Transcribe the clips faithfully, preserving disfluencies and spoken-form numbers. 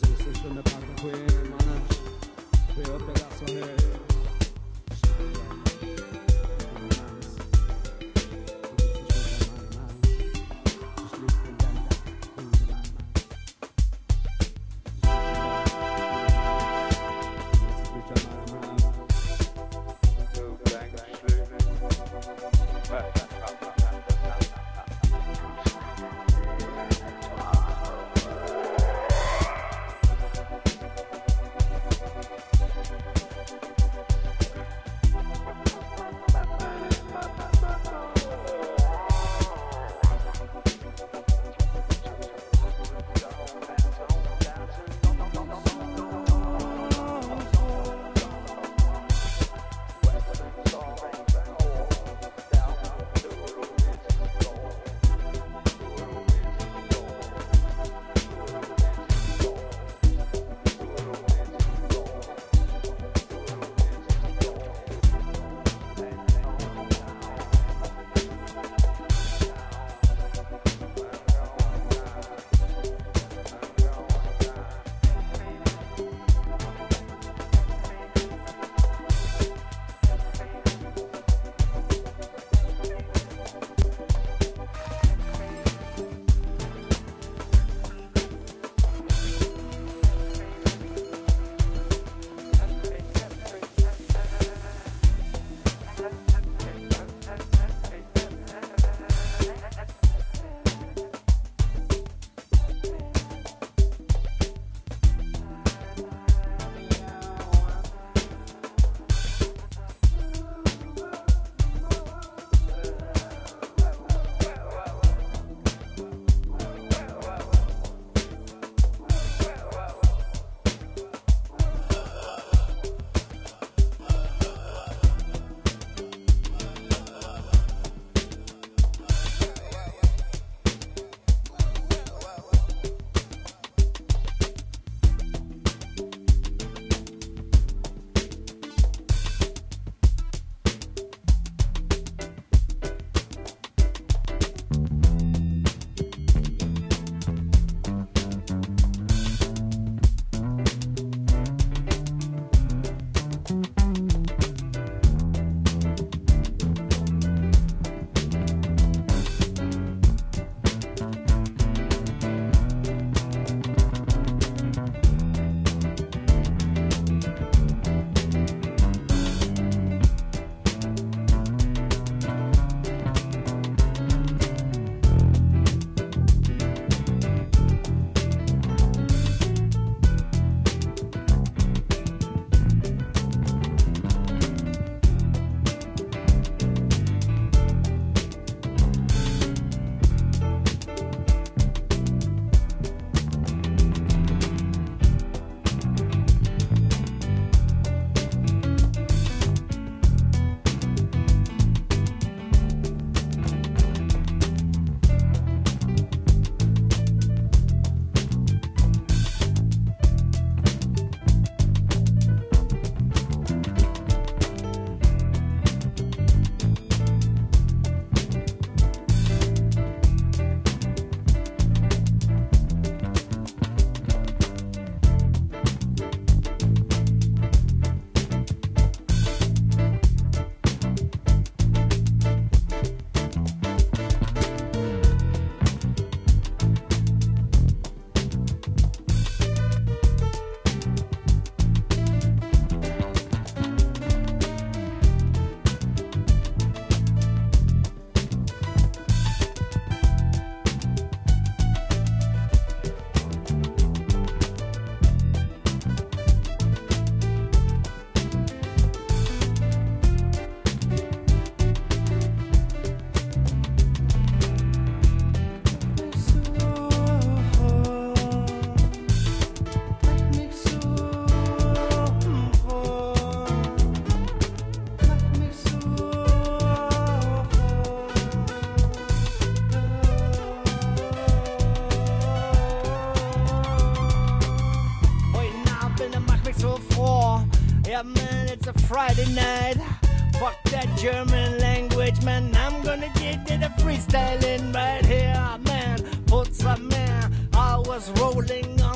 Yeah, man, it's a Friday night. Fuck that German language, man. I'm gonna get to the freestyling right here, man. Put some man. I was rolling on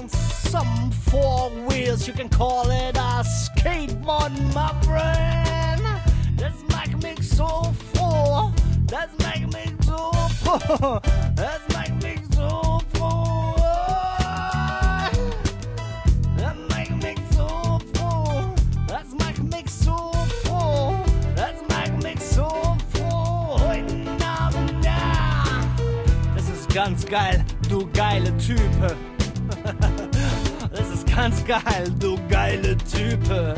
some four wheels. You can call it a skateboard, my friend. Das macht mich so froh. Das macht mich so froh. Das macht mich so froh. Das macht mich so froh. Das macht mich so froh. Das macht mich so froh. Heute Abend, ja. Das ist ganz geil, du geile Type. Das ist ganz geil, du geile Type.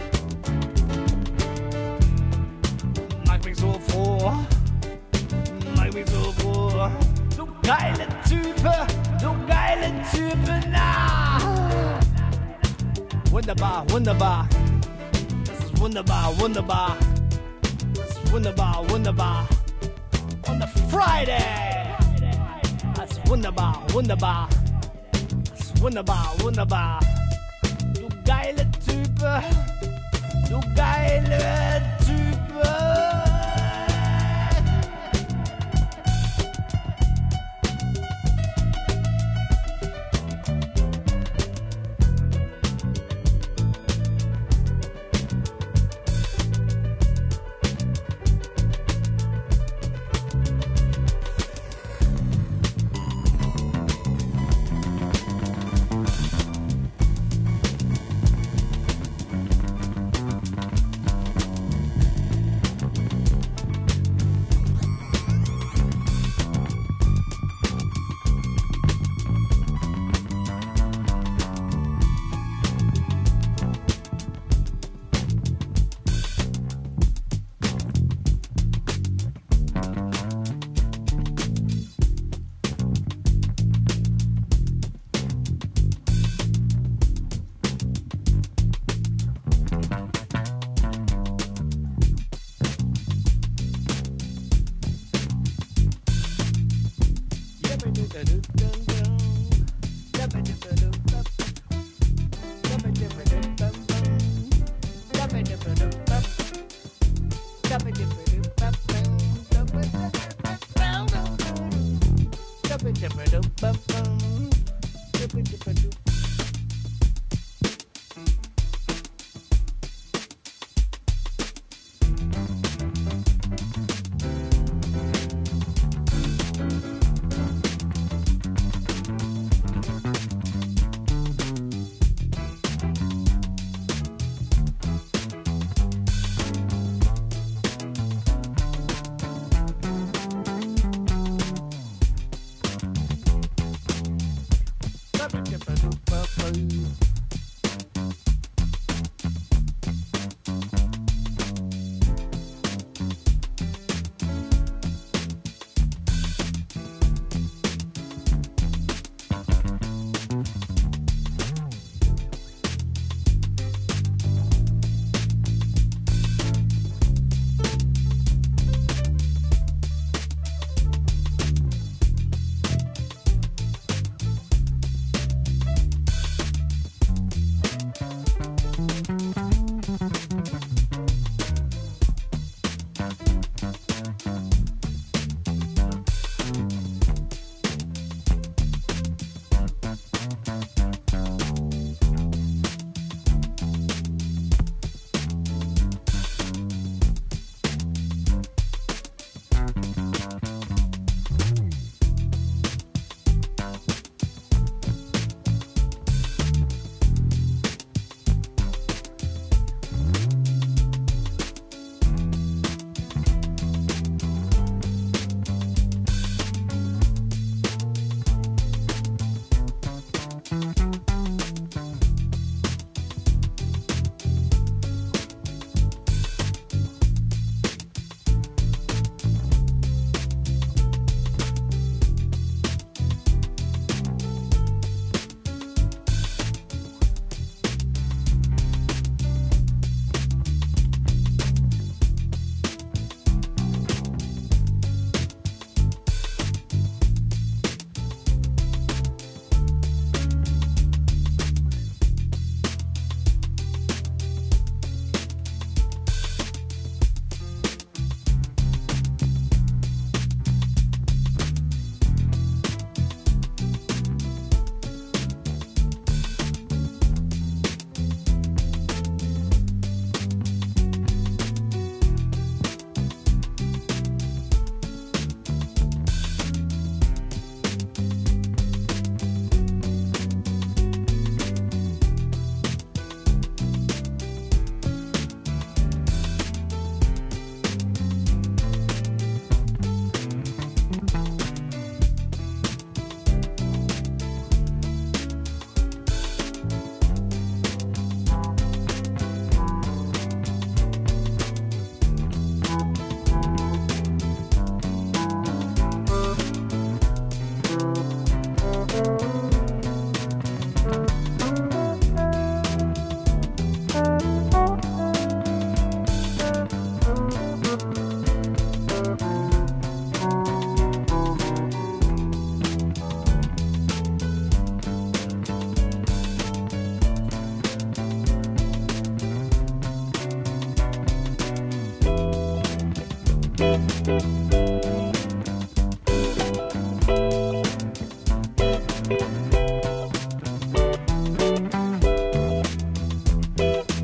Mach mich so froh. Mach mich so froh. Du geile Type, du geile Type, na. Wunderbar, wunderbar. Das ist wunderbar, wunderbar. Das ist wunderbar, wunderbar. On a Friday. Das ist wunderbar, wunderbar. Das ist wunderbar, wunderbar. Du geile Type. Du geile Type.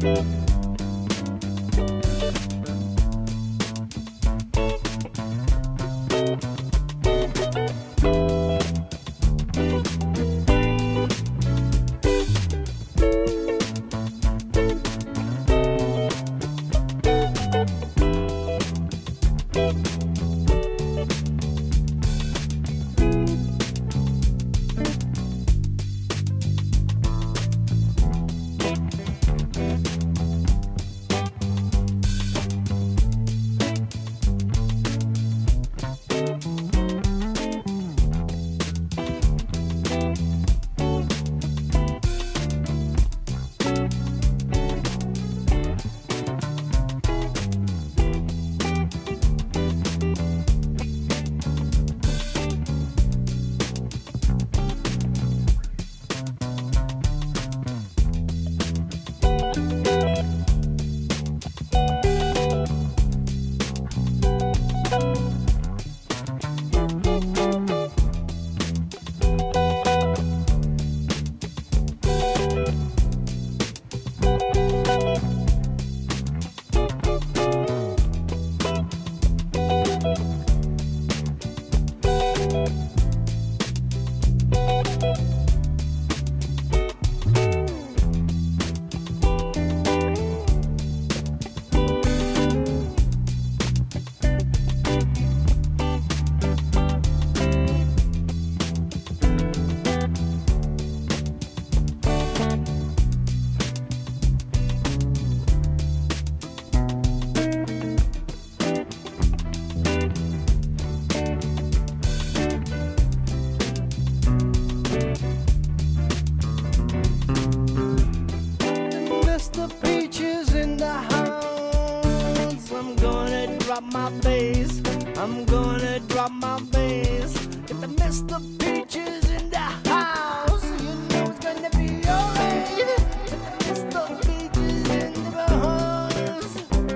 drop my bass. I'm gonna drop my bass. Get the Mister Peaches in the house. You know it's gonna be alright. Get the Mister Peaches in the house.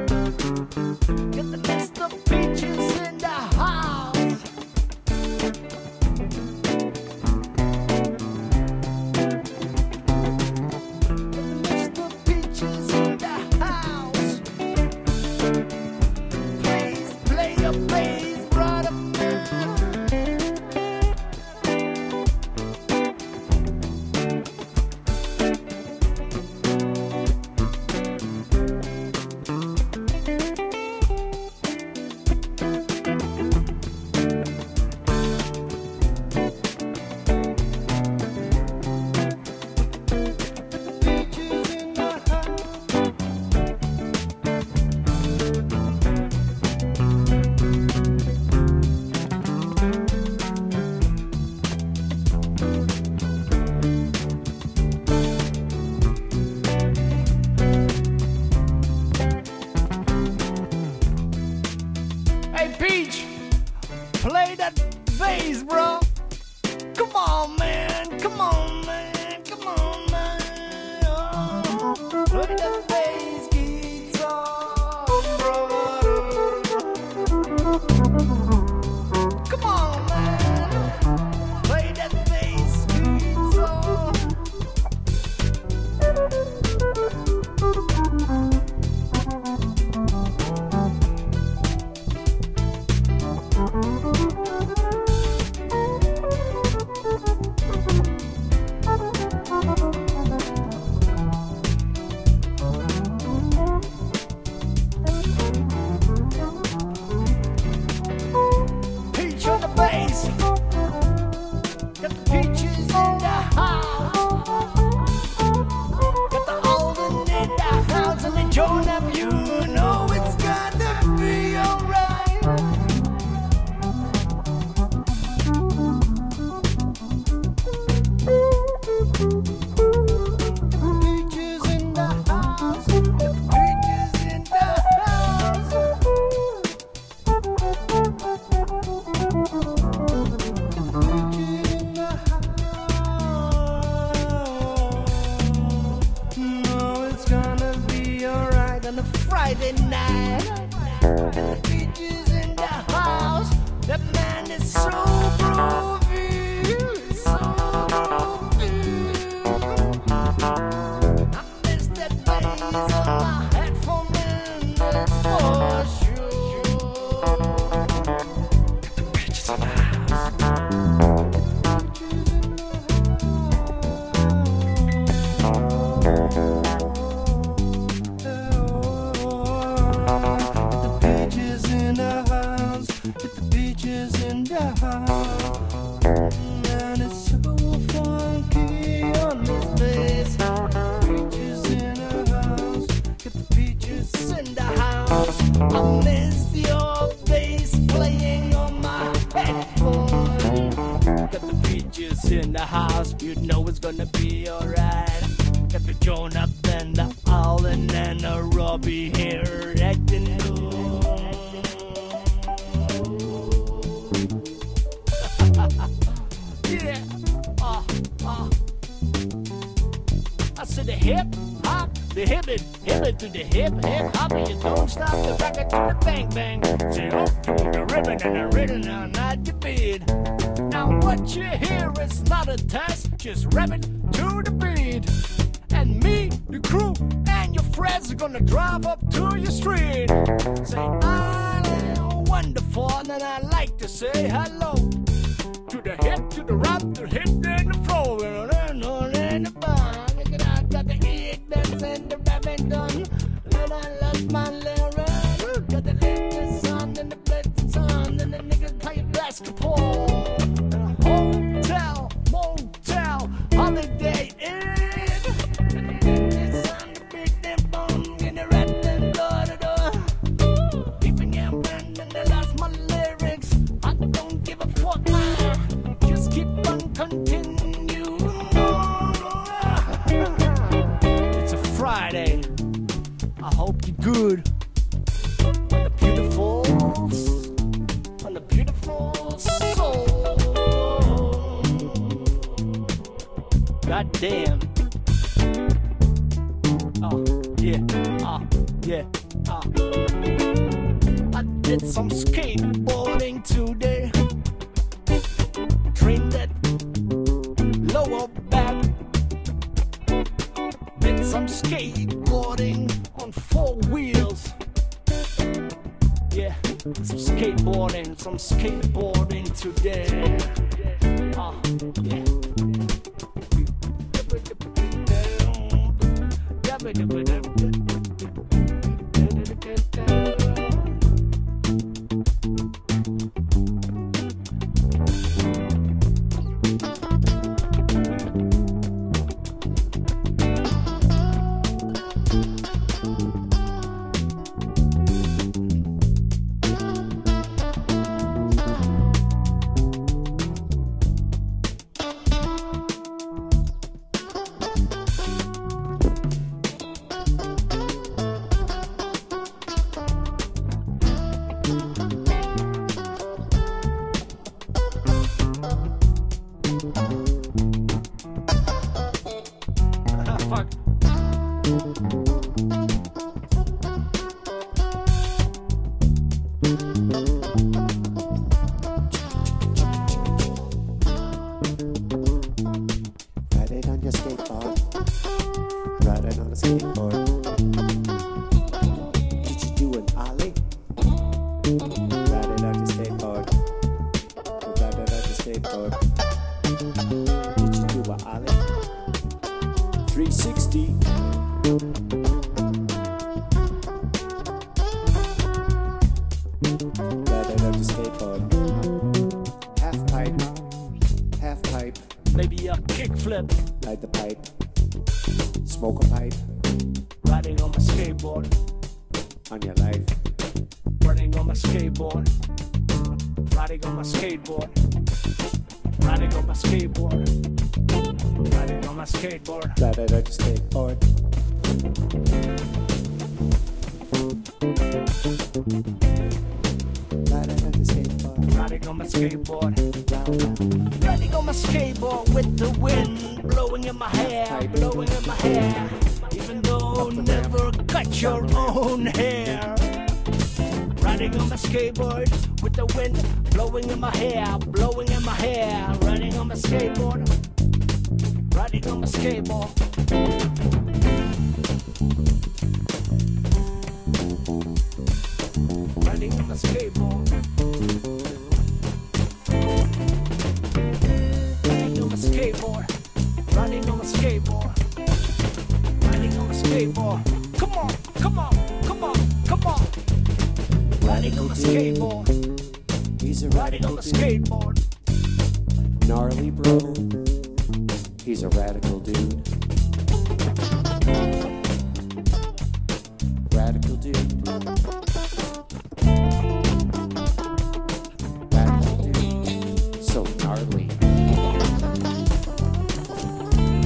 Get the Mister Peaches in the house. Get the Mister Peaches in the house. Please play your bass, brother man. Hey Peach, play that bass, bro. Come on, man. Come on, man. Come on, man. Oh, play that bass guitar, brother. Come on, man. Play that bass guitar. Peach on the bass. Got the peaches in the house. Got the Alden in the house and the join up. You know it's gonna be alright. Peaches in the house. Got the peaches in the house. No, it's gonna be alright on a Friday night. And the Peaches in the house. That man is so groovy, so groovy. I miss that bass. everything's gonna be alright. Got the Jonathan, the Allen, and the Robbie here acting new. Yeah, ah, ah. I said the hip hop, the hip it, hip it to the hip hip hop, and you don't stop the record to the bang bang. Say up to the ribbon and the rhythm and not the beat. Now what you hear is not a test, just rap it to the beat. And me, the crew, and your friends are gonna drive up to your street. Say I'm wonderful, and I like to say hello to the hip, to the rap, to the hip, and the flow. And the bar, I got the ignorance and the rapping done. Then I lost my lyrics. Got the latest son and the best son, and the nigga play basketball. Hotel, motel, holiday inn. It's a Friday. I hope you're good. On the beautiful, on the beautiful soul. God damn. Oh yeah, ah uh, yeah, ah. Uh. I did some skateboarding today. Trained that lower back. Did some skateboarding on four wheels. Yeah, some skateboarding, some skateboarding today. Ah, uh, yeah. Fuck. Ride it on your skateboard. Ride it on a skateboard. Did you do an ollie? Ride it on your skateboard. Ride it on your skateboard. Did you do an ollie? three sixty. Ride it on your skateboard. Half pipe. Half pipe. Maybe a kickflip. Light the pipe. Smoke a pipe. Riding on my skateboard. On your life. Running on my skateboard. Riding on my skateboard. Riding on my skateboard. Riding on my skateboard. Ride it on your skateboard. Ride it on your skateboard. Riding on my skateboard. Round, round. Riding on my skateboard with the wind blowing in my hair, blowing in my hair. Even though never cut your own hair. Riding on my skateboard with the wind blowing in my hair, blowing in my hair. Riding on my skateboard. Riding on my skateboard. Riding on my skateboard. Riding on my skateboard. Riding on my skateboard. Riding on my skateboard. Come on, come on, come on, come on. Riding on my skateboard. He's a Riding on radical my dude. skateboard. Gnarly bro. He's a radical dude. Radical dude. Radical dude. So gnarly.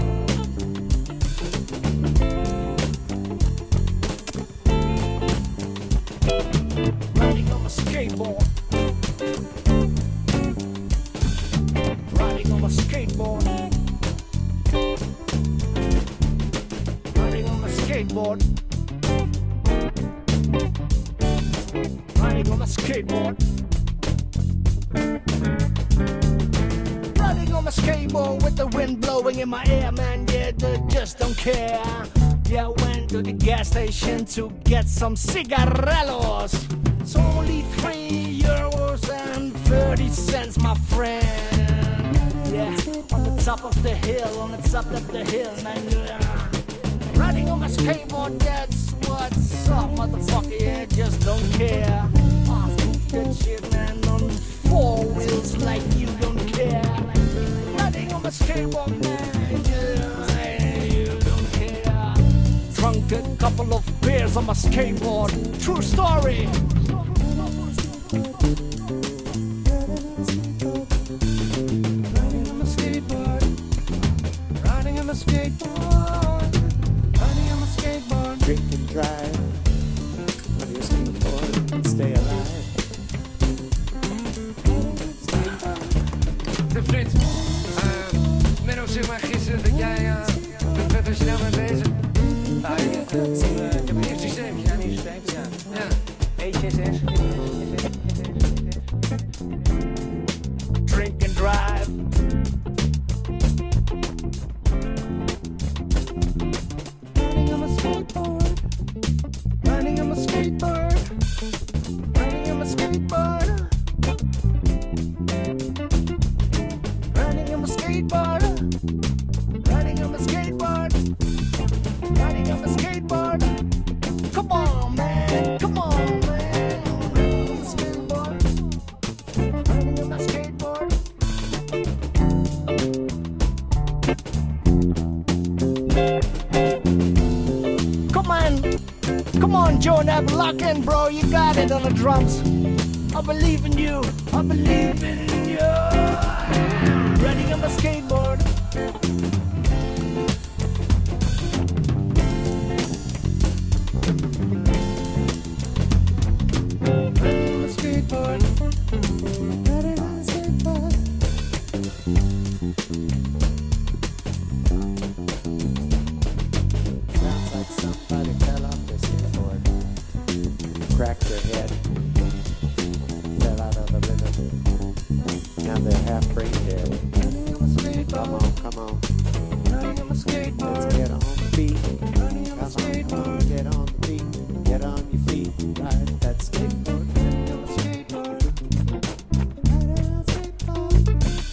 skateboard. Riding on my skateboard. Riding on my skateboard with the wind blowing in my ear, man. Yeah, I just don't care. Yeah, I went to the gas station to get some cigarellos. It's only three euros and thirty cents, my friend. Yeah, on the top of the hill, on the top of the hill, man. Yeah. Riding on my skateboard, that's what's up, motherfucker. Yeah, just don't care. Ah, move that shit, man, on four wheels like you don't care. Riding on my skateboard, man, yeah, you don't care. Drunk a couple of beers on my skateboard. True story. Riding on my skateboard. Riding on my skateboard. Riding on my skateboard. Drink and drive on your skateboard and stay alive. De Frits, uh, Menno zei maar gisteren dat jij, uh, wat was je nou mee bezig? Nou, ik heb een uh, ik heb een nieuw systeem. Ja, een nieuw systeem, ja. Ja. E C S S. Drink and drive. Riding on my skateboard. Riding on my skateboard. Riding on my skateboard. Riding on my skateboard. Riding on my skateboard. Riding on my skateboard. Come on, man. Come on, man. Riding on my skateboard. Riding on my skateboard. Come on. Come on, Jonah. Lock in, bro. You got it on the drums. I believe in you. I believe in you. Riding on my skateboard. Riding on my skateboard. Riding on my skateboard. Sounds like somebody fell off their skateboard, cracked their head, fell out of the rhythm. Now they're half brain dead. Riding on my skateboard. Come on, come on, Riding on my skateboard. let's get on the beat. Riding on my Come on, come on, skateboard. get on the beat. Get on your feet, ride that skateboard. Riding on my skateboard. Ride that skateboard.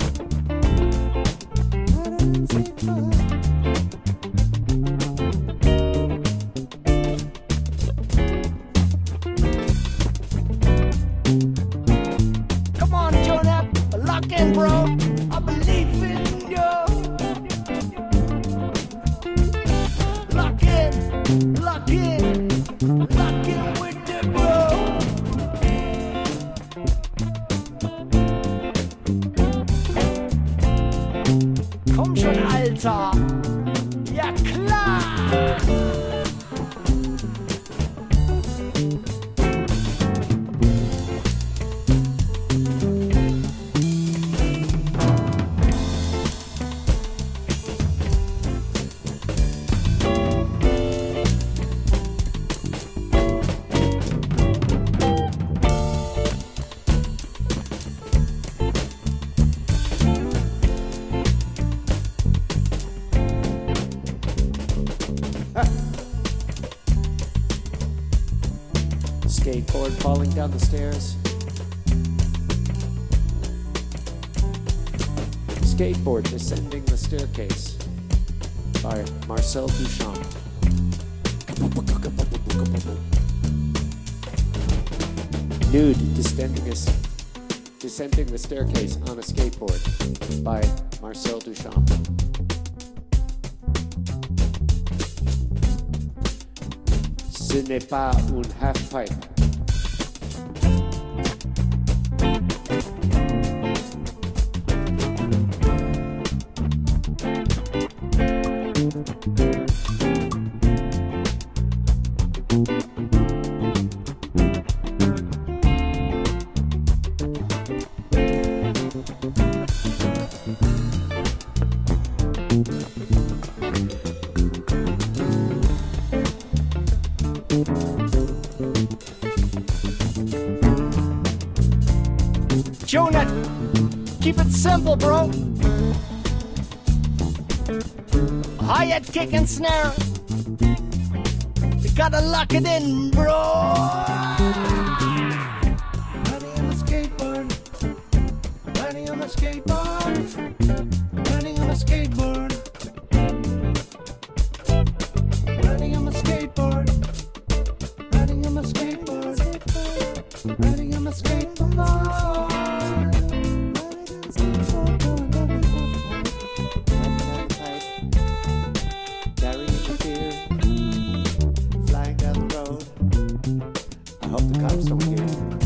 Ride that skateboard. Come on, Jonah. Lock in, bro. I believe in you. Lock in. Lock in. Lock in with the bro. Komm schon, Alter. Ja, klar. Skateboard falling down the stairs. Skateboard descending the staircase by Marcel Duchamp. Nude descending, a, descending the staircase on a skateboard by Marcel Duchamp. Ce n'est pas un half-pipe. Jonah, keep it simple, bro. Hi-hat, kick and snare. You gotta lock it in, bro. Riding on a skateboard. Riding on a skateboard. Riding on a skateboard. Riding on a skateboard. Riding on a skateboard. Riding on a skateboard. Carrying the beer, flying down the road. I hope the cops don't hear.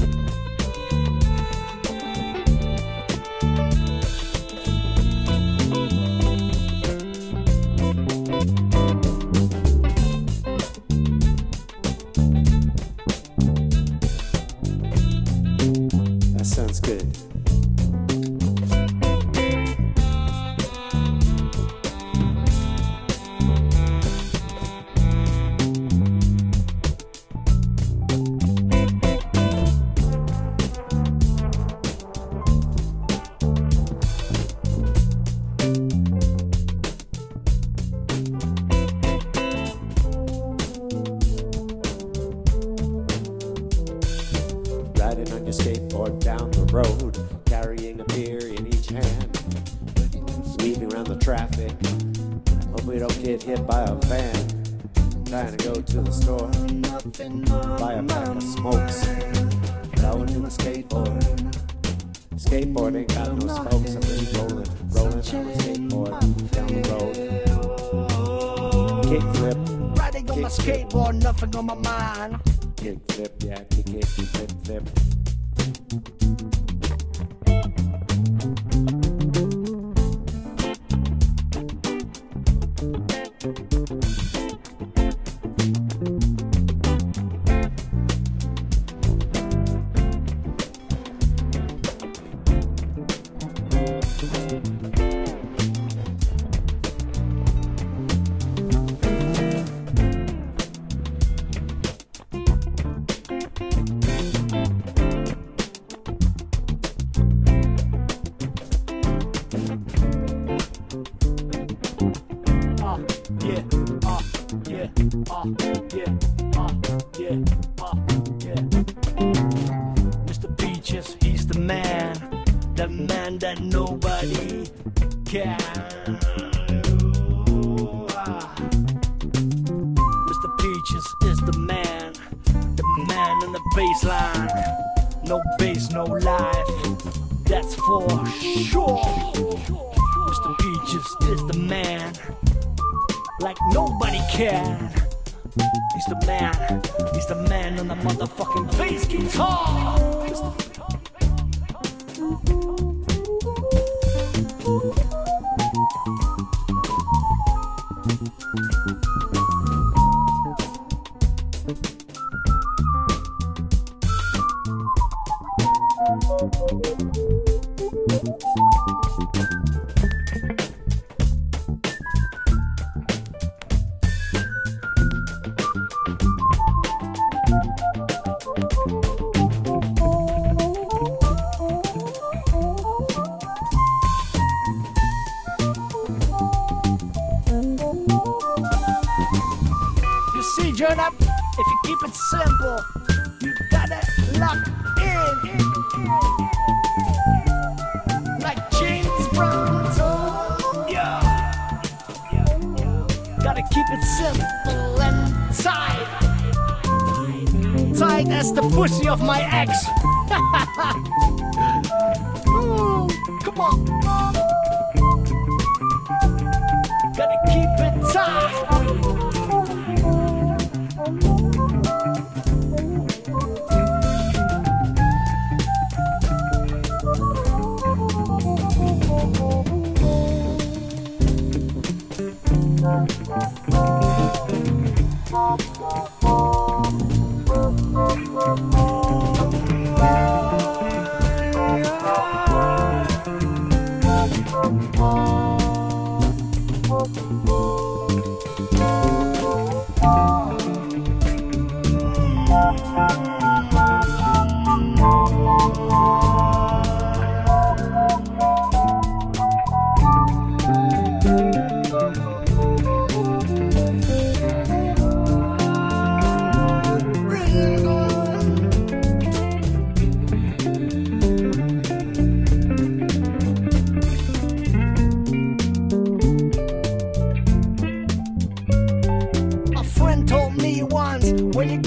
That sounds good. Riding on your skateboard down the road, carrying a beer in each hand, weaving around the traffic. Hope we don't get hit by a van. Trying to go to the store, buy a pack of smokes, going to the skateboard. Skateboard ain't got no smokes. I'm just rolling, rolling on the skateboard down the road. Kick flip, Riding on my skateboard, nothing on my mind. kick flip, yeah, kick it, flip, flip. Uh, yeah, uh, yeah, uh, yeah, uh, yeah, uh, yeah. Mister Peaches, he's the man, the man that nobody can. Ooh, ah. Mister Peaches is the man, the man in the bass line. No bass, no life, that's for sure. Mister Peaches is the man, like nobody can. He's the man, he's the man on the motherfucking bass guitar. You see, Jonah, if you keep it simple, you gotta lock in. Like James Brown told ya. Gotta keep it simple and tight. Tight as the pussy of my ex. Ooh, come on. Gotta keep it tight.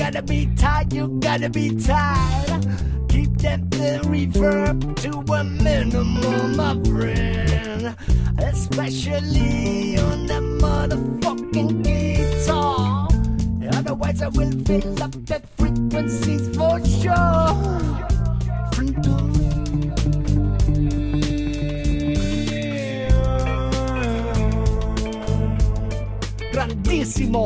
gotta be tight, you gotta be tight. Keep that the reverb to a minimum, my friend. Especially on the motherfucking guitar. Otherwise I will fill up the frequencies for sure. Front to me. Grandissimo.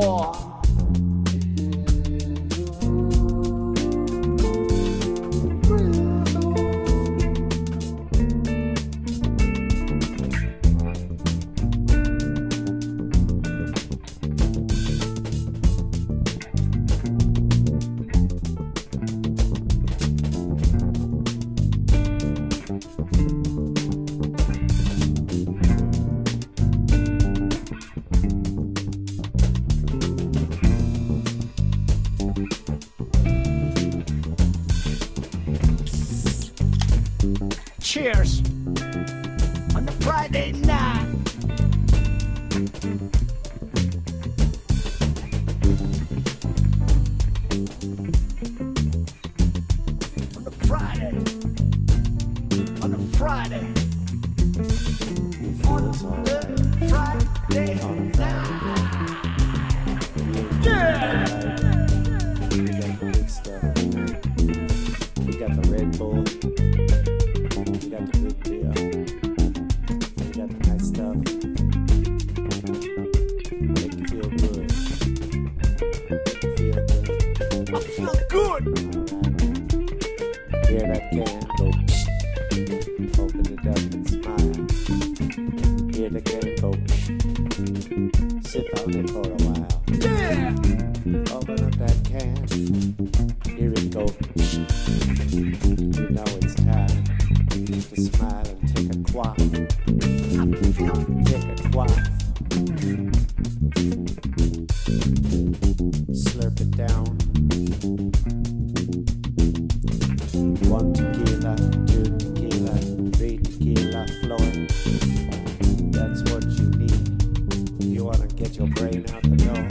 Cheers on the Friday night. On the Friday. On the Friday. On the Friday night. Yeah. We got the good stuff. We got the Red Bull. We got the good beer. We got the nice stuff. Make you feel good. Feel good. I feel good. Hear that can go psh. Open it up and smile. Hear the can go psh. Sip on it for a while. Yeah. Open up that can. Hear it go psh. You know it's time to smile and take a quaff. Take a quaff. Slurp it down. One tequila, two tequila, three tequila flowing. That's what you need. You wanna get your brain out the door.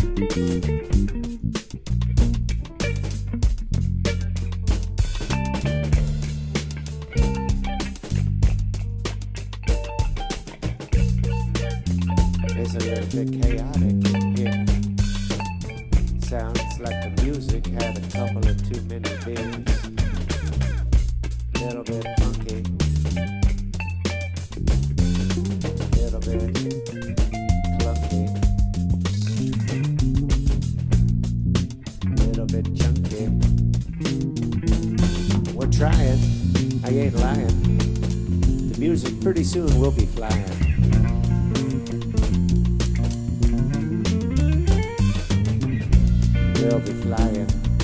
It's a little bit chaotic in here. Sounds like the music had a couple of too many beers. Little bit funky. Little bit clunky. Little bit chunky. We're trying. I ain't lying. The music pretty soon will be flying. We'll be flying.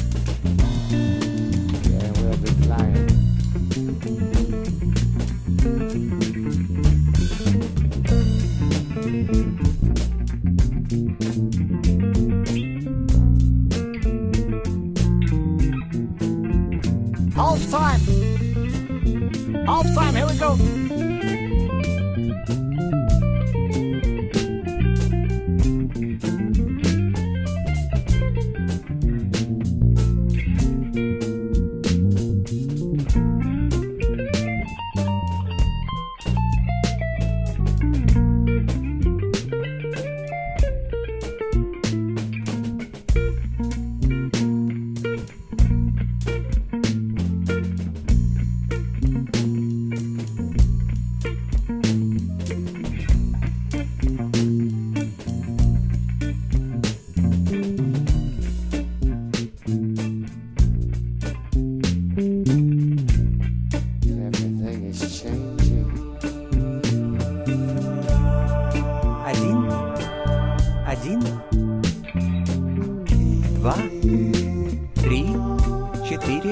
Yeah, we'll be flying. Half time. Half time, here we go. Everything is changing. Один, один, два, три, четыре.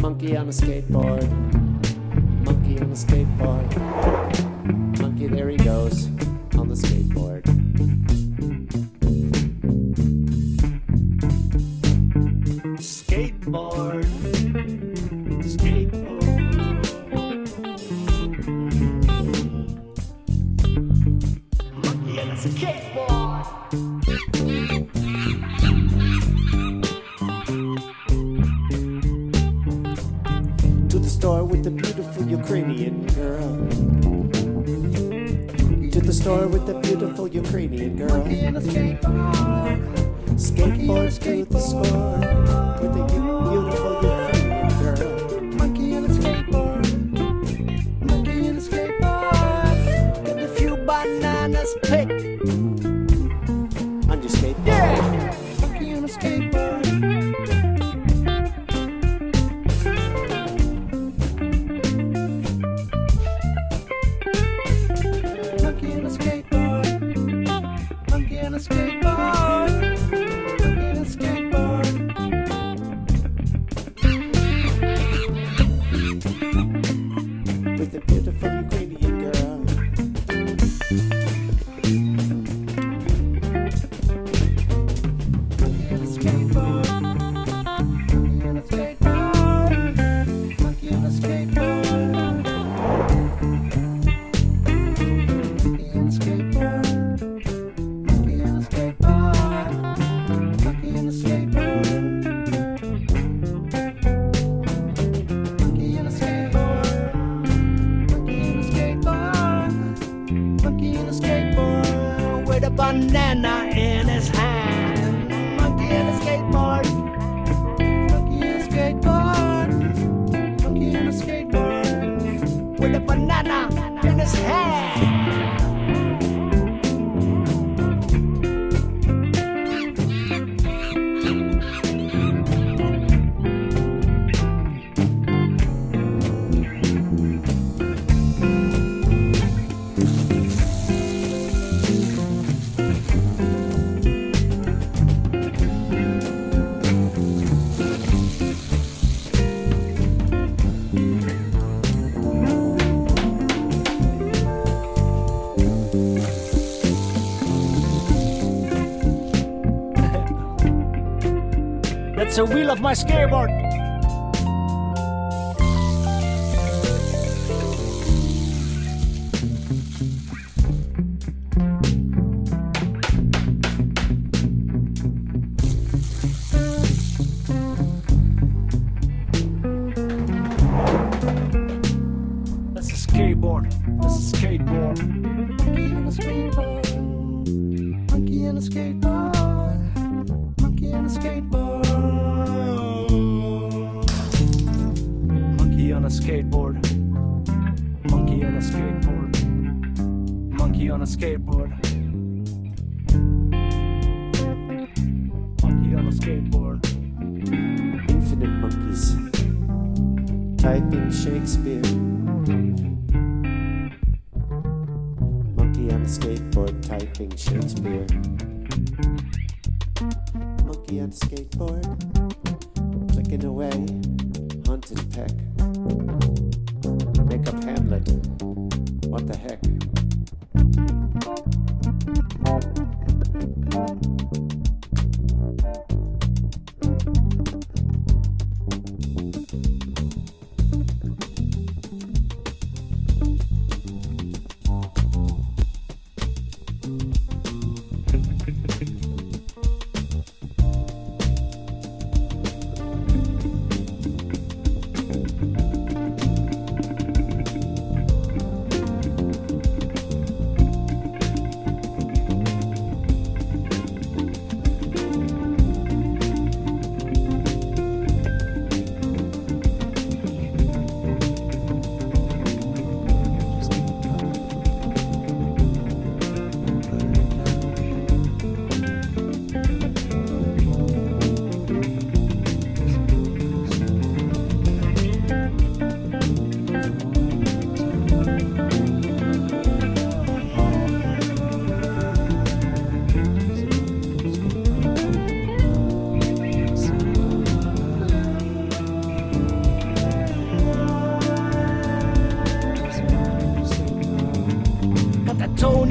Monkey on a skateboard. Monkey on a skateboard. Monkey, there he goes on the skateboard. Skateboard. Skateboard. Monkey on a skateboard. To the store with the beautiful Ukrainian girl. To the store with the beautiful Ukrainian girl. Monkey on a skateboard. Skateboard to the store with the u- beautiful Ukrainian girl. Monkey on a skateboard. Monkey on a skateboard. Get a few bananas picked. On your skateboard. Yeah! Monkey on a skateboard. Monkey on a skateboard. Monkey on a skateboard. Monkey on a skateboard. With the beautiful Ukrainian girl. Monkey on a skateboard. Monkey on a skateboard. Monkey on a skateboard. Monkey on a skateboard. Monkey on a skateboard. Monkey on a skateboard. Monkey on a skateboard. Monkey on a skateboard. Monkey on a skateboard. With a banana in his hand. Monkey on a skateboard. Monkey on a skateboard. Monkey on a skateboard. With a banana in his hand. That's the wheel of my skateboard. That's a skateboard. That's a skateboard. Monkey on a skateboard. Monkey on a skateboard. Monkey on a skateboard. Monkey on a skateboard. Monkey on a skateboard. Monkey on a skateboard. Monkey on a skateboard. Infinite monkeys. Typing Shakespeare. Monkey on a skateboard typing Shakespeare. Monkey on a skateboard. Clicking away. Hunt and peck. Make up Hamlet. What the heck?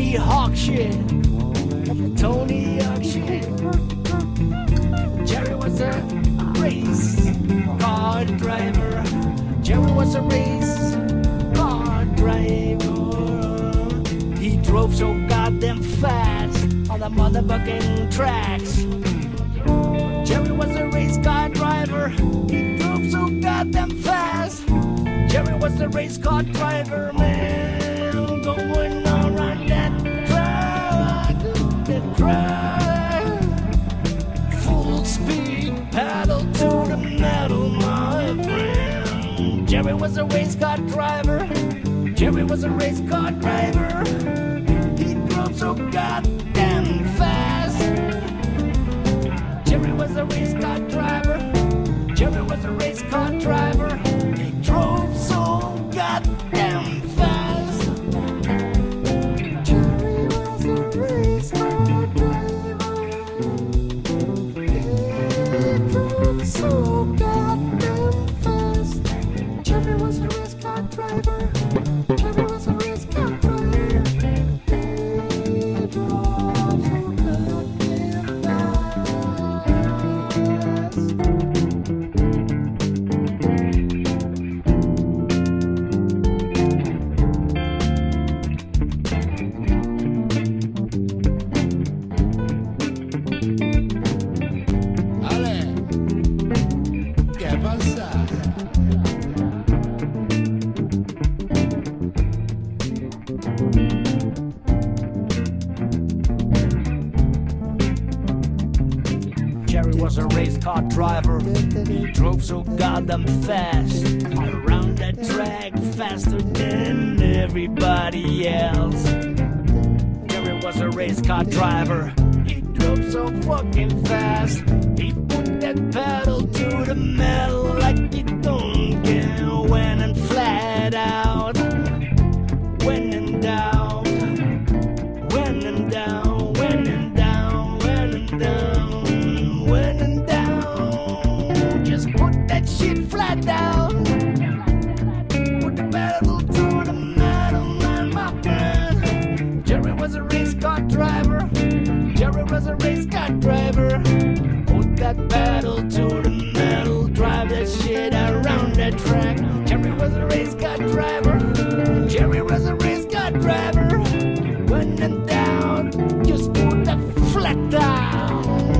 Tony Hawk shit. Tony Hawk shit. Jerry was a race car driver. Jerry was a race car driver. He drove so goddamn fast on the motherfucking tracks. Jerry was a race car driver. He drove so goddamn fast. Jerry was a race car driver, man, going around that track, that track. Full speed, pedal to the metal, my friend. Jerry was a race car driver. Jerry was a race car driver. He drove so goddamn fast. Jerry was a race car driver. Jerry was a race car driver. He drove so goddamn fast. Jerry was a race car driver. He drove so goddamn fast. Jerry was a race car driver. Jerry was a race car driver. He drove so goddamn fast. Jerry was a race car driver. He drove so goddamn fast around that track, faster than everybody else. Jerry was a race car driver. He drove so fucking fast. He put that pedal to the metal like he don't care when and flat out. When in doubt, when in doubt, when in doubt, when in doubt, when in doubt, just put that shit flat down. Put the pedal to the metal, man, my friend. Jerry was a race car driver. Jerry was a race car driver. Put that pedal to the metal, drive that shit around that track. Jerry was a race car driver. Jerry was a race car driver. When in doubt, just put that flat down.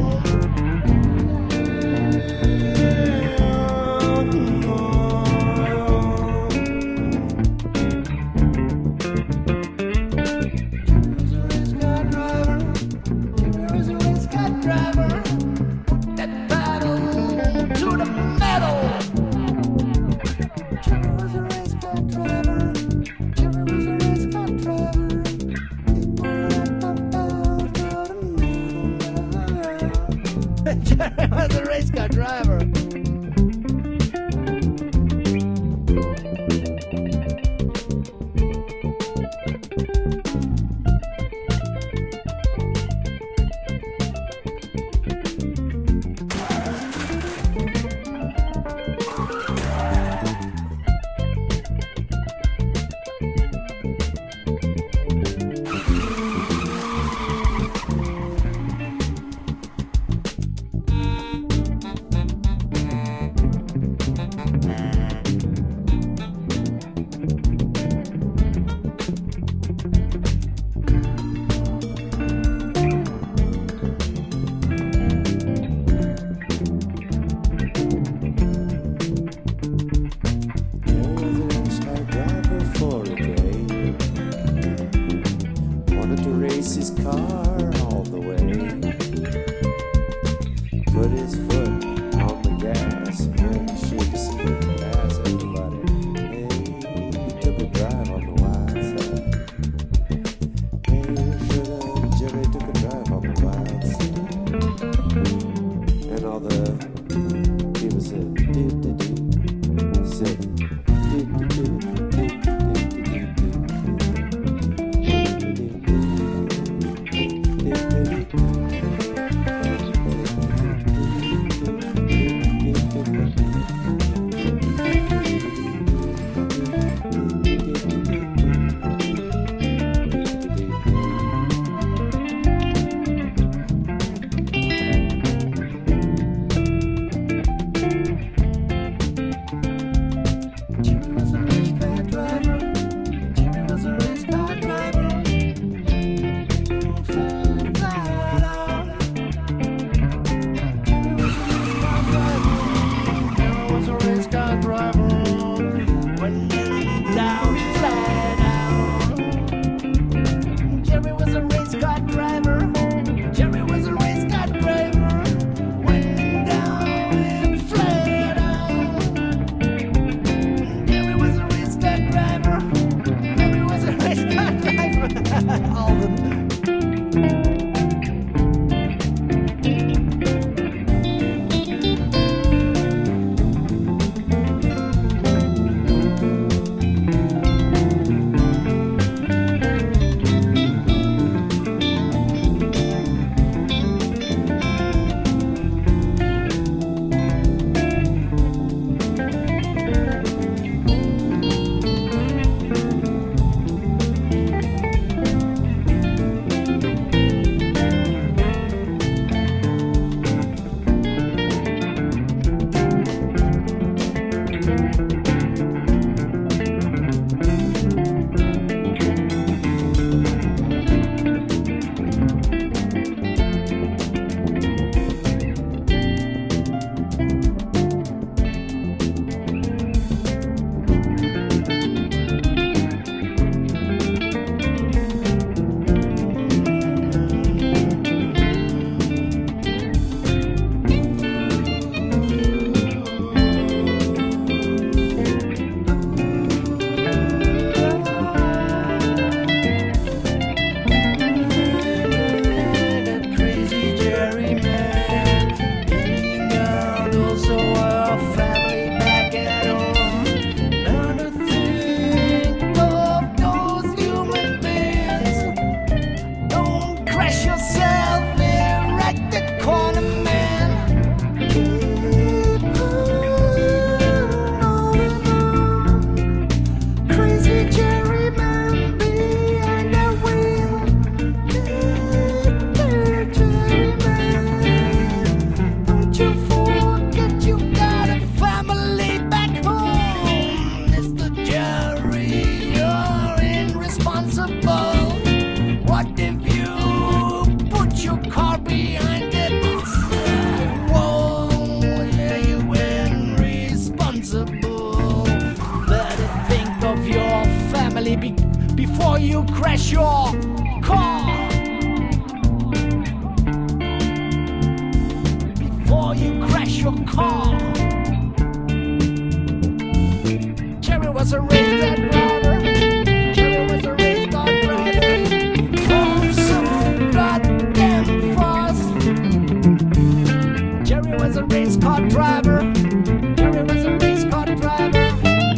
Jerry was a race car driver. Charlie, be- before you crash your car. Before you crash your car. Jerry was a race car driver. Jerry was a race car driver. Oh, so goddamn fast. Jerry was a race car driver. Jerry was a race car driver.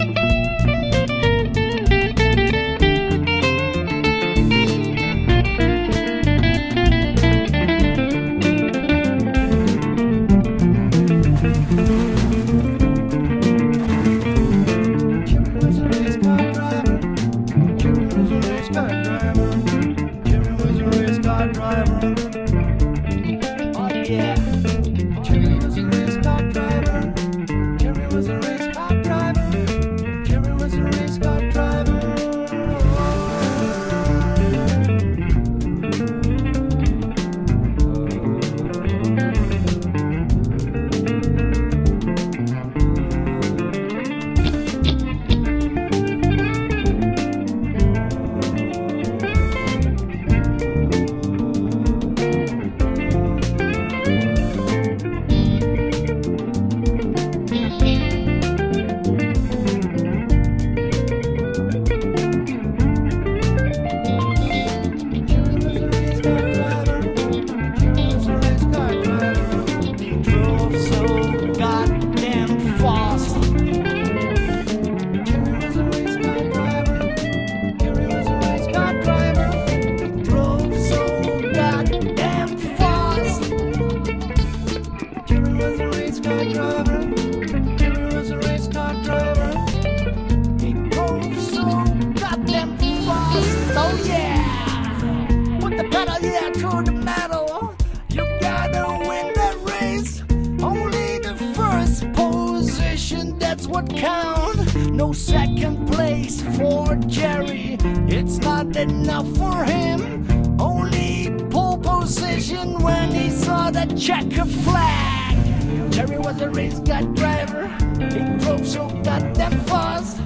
What count? No second place for Jerry. It's not enough for him. Only pole position when he saw the checker flag. Jerry was a race car driver. He drove so goddamn fast.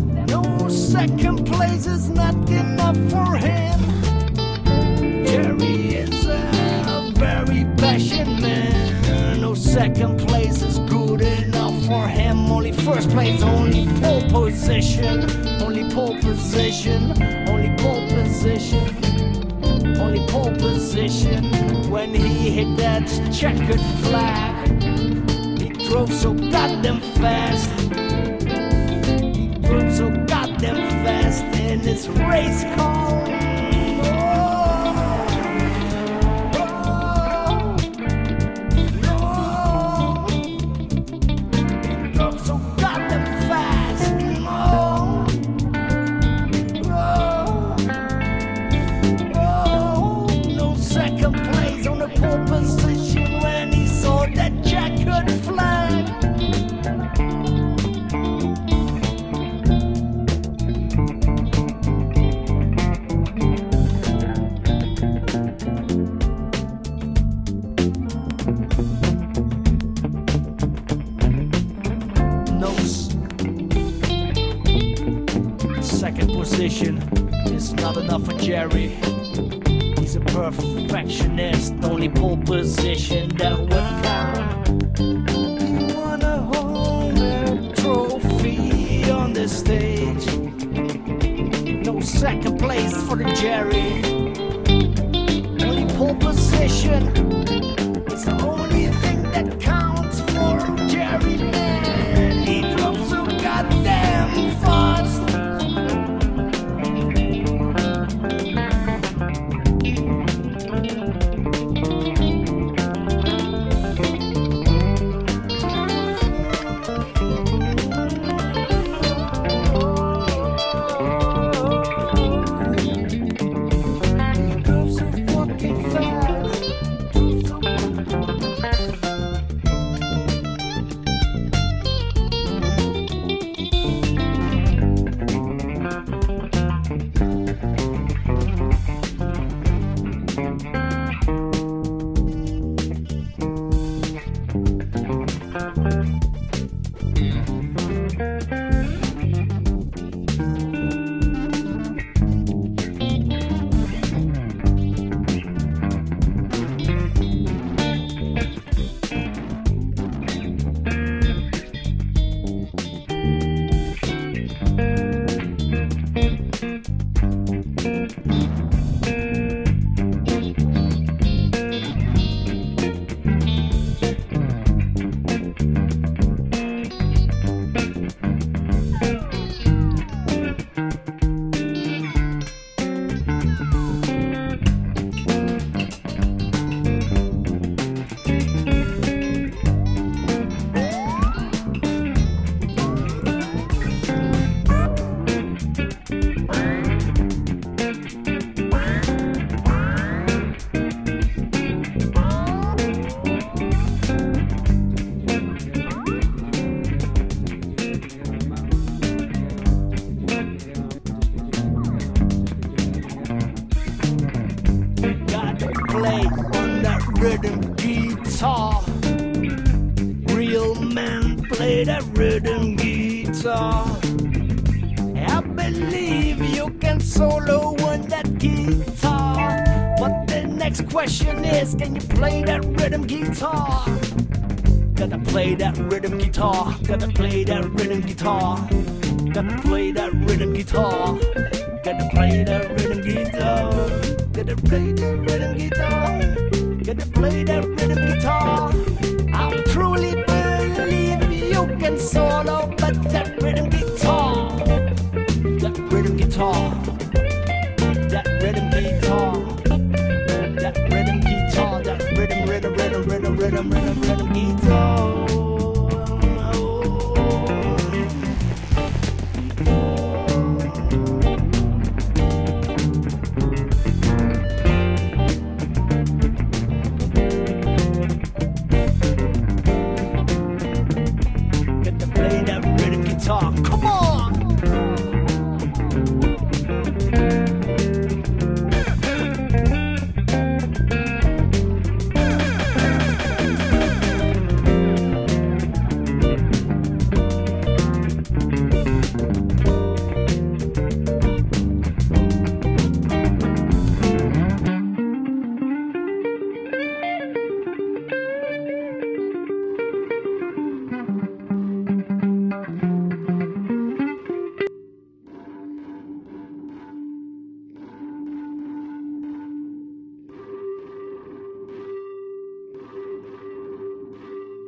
No second place is not enough for him. Jerry is a very passionate man. No second place is good enough for him. Only first place, only pole position. Only pole position. Only pole position. Only pole position. When he hit that checkered flag, he drove so goddamn fast. He drove so goddamn fast in his race car. Is not enough for Jerry. He's a perfectionist. Only pole position that would count. He won a whole trophy on the stage. No second place for the Jerry. Only pole position. It's the only thing that counts for Jerry. Man, he drove so goddamn fast. play that rhythm guitar. I believe you can solo on that guitar. But the next question is, can you play that rhythm guitar? Gotta play that rhythm guitar. Gotta play that rhythm guitar. Gotta play that rhythm guitar. Gotta play that rhythm guitar. Gotta play that rhythm guitar. Gotta play that rhythm guitar. I truly believe you can solo, but that rhythm guitar, that rhythm guitar, that rhythm guitar, that rhythm guitar, that rhythm, rhythm, rhythm, rhythm, rhythm, rhythm, rhythm.